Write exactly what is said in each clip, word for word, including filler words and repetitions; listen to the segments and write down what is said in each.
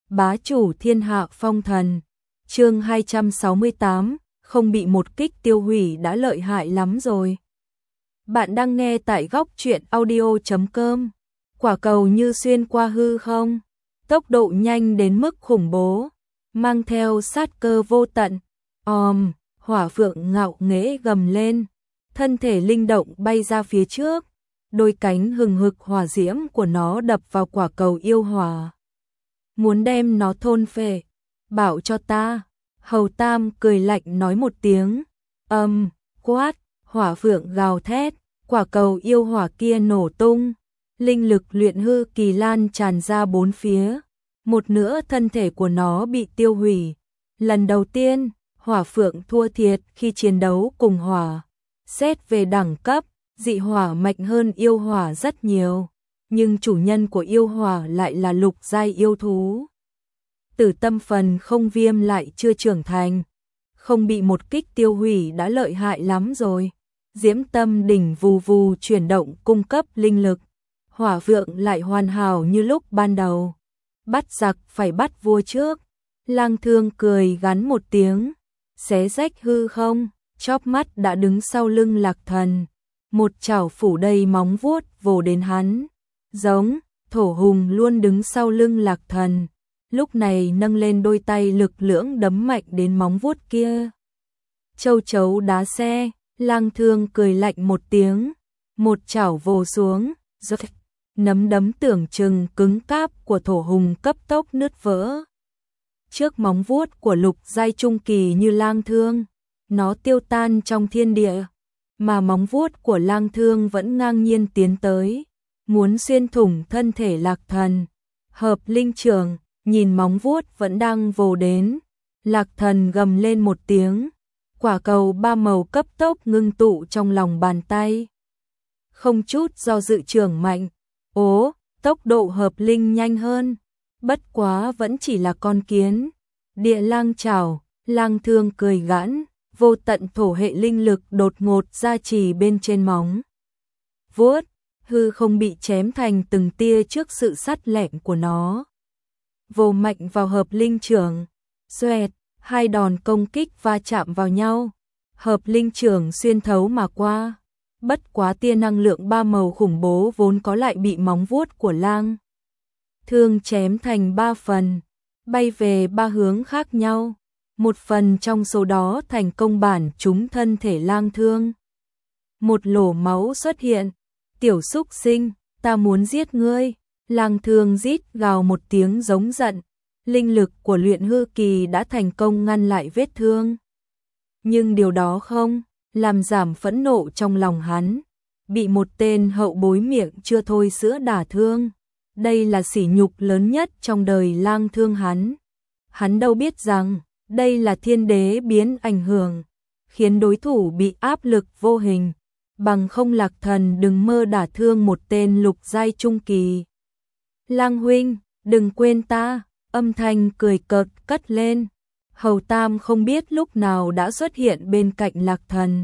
Bá chủ thiên hạ phong thần. Chương hai trăm sáu mươi tám, không bị một kích tiêu hủy đã lợi hại lắm rồi. Bạn đang nghe tại góc truyện audio chấm com. Quả cầu như xuyên qua hư không, tốc độ nhanh đến mức khủng bố, mang theo sát cơ vô tận. Òm, hỏa phượng ngạo nghễ gầm lên, thân thể linh động bay ra phía trước, đôi cánh hừng hực hỏa diễm của nó đập vào quả cầu yêu hỏa, muốn đem nó thôn phệ. Bảo cho ta. Hầu Tam cười lạnh nói một tiếng. Âm, quát, hỏa phượng gào thét, quả cầu yêu hỏa kia nổ tung, linh lực luyện hư kỳ lan tràn ra bốn phía, một nửa thân thể của nó bị tiêu hủy. Lần đầu tiên, hỏa phượng thua thiệt khi chiến đấu cùng hỏa. Xét về đẳng cấp, dị hỏa mạnh hơn yêu hỏa rất nhiều, nhưng chủ nhân của yêu hỏa lại là lục giai yêu thú. Tử tâm phần không viêm lại chưa trưởng thành, không bị một kích tiêu hủy đã lợi hại lắm rồi. Diễm tâm đỉnh vù vù chuyển động cung cấp linh lực, hỏa vượng lại hoàn hảo như lúc ban đầu. Bắt giặc phải bắt vua trước. Lang Thương cười gắn một tiếng, xé rách hư không, chóp mắt đã đứng sau lưng Lạc Thần, một chảo phủ đầy móng vuốt vồ đến hắn. Giống, Thổ Hùng luôn đứng sau lưng Lạc Thần, lúc này nâng lên đôi tay lực lưỡng đấm mạnh đến móng vuốt kia. Châu chấu đá xe. Lang Thương cười lạnh một tiếng, một chảo vồ xuống, rớt, nắm đấm tưởng chừng cứng cáp của Thổ Hùng cấp tốc nứt vỡ. Trước móng vuốt của lục giai trung kỳ như Lang Thương, nó tiêu tan trong thiên địa, mà móng vuốt của Lang Thương vẫn ngang nhiên tiến tới, muốn xuyên thủng thân thể Lạc Thần. Hợp linh trường, nhìn móng vuốt vẫn đang vồ đến, Lạc Thần gầm lên một tiếng. Quả cầu ba màu cấp tốc ngưng tụ trong lòng bàn tay, không chút do dự trưởng mạnh. Ố, tốc độ hợp linh nhanh hơn, bất quá vẫn chỉ là con kiến. Địa lang chảo. Lang Thương cười gãn, vô tận thổ hệ linh lực đột ngột ra trì bên trên móng vuốt, hư không bị chém thành từng tia trước sự sắt lẹm của nó. Vồ mạnh vào hợp linh trưởng, xoẹt. Hai đòn công kích va chạm vào nhau, hợp linh trưởng xuyên thấu mà qua. Bất quá tia năng lượng ba màu khủng bố vốn có lại bị móng vuốt của Lang Thương chém thành ba phần, bay về ba hướng khác nhau. Một phần trong số đó thành công bản trúng thân thể Lang Thương. Một lỗ máu xuất hiện. Tiểu súc sinh, ta muốn giết ngươi. Lang Thương rít gào một tiếng giống giận. Linh lực của luyện hư kỳ đã thành công ngăn lại vết thương. Nhưng điều đó không làm giảm phẫn nộ trong lòng hắn. Bị một tên hậu bối miệng chưa thôi sữa đả thương. Đây là sỉ nhục lớn nhất trong đời Lang Thương hắn. Hắn đâu biết rằng, đây là thiên đế biến ảnh hưởng, khiến đối thủ bị áp lực vô hình. Bằng không Lạc Thần đừng mơ đả thương một tên lục giai trung kỳ. Lang huynh, đừng quên ta. Âm thanh cười cợt cất lên. Hầu Tam không biết lúc nào đã xuất hiện bên cạnh Lạc Thần.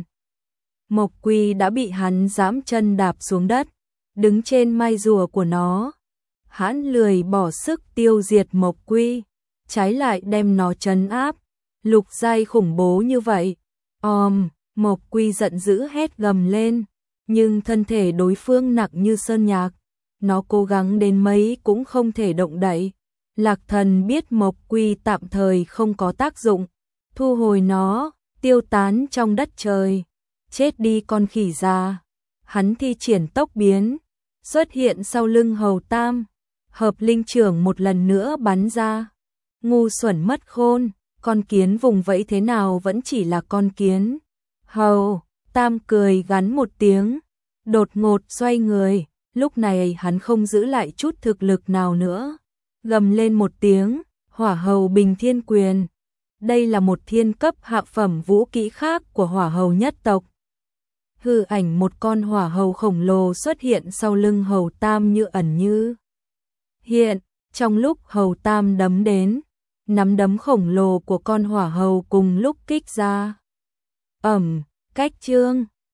Mộc Quy đã bị hắn giẫm chân đạp xuống đất, đứng trên mai rùa của nó. Hắn lười bỏ sức tiêu diệt Mộc Quy, trái lại đem nó trấn áp. Lục giai khủng bố như vậy. Òm, Mộc Quy giận dữ hét gầm lên, nhưng thân thể đối phương nặng như sơn nhạc, nó cố gắng đến mấy cũng không thể động đậy. Lạc Thần biết Mộc Quy tạm thời không có tác dụng, thu hồi nó, tiêu tán trong đất trời. Chết đi con khỉ già. Hắn thi triển tốc biến, xuất hiện sau lưng Hầu Tam. Hợp linh trưởng một lần nữa bắn ra. Ngu xuẩn mất khôn, con kiến vùng vẫy thế nào vẫn chỉ là con kiến. Hầu Tam cười gắn một tiếng, đột ngột xoay người. Lúc này hắn không giữ lại chút thực lực nào nữa. Gầm lên một tiếng, Hỏa Hầu Bình Thiên Quyền. Đây là một thiên cấp hạ phẩm vũ kỹ khác của Hỏa Hầu nhất tộc. Hư ảnh một con hỏa hầu khổng lồ xuất hiện sau lưng Hầu Tam như ẩn như hiện. Trong lúc Hầu Tam đấm đến, nắm đấm khổng lồ của con hỏa hầu cùng lúc kích ra. Ầm, cách chương.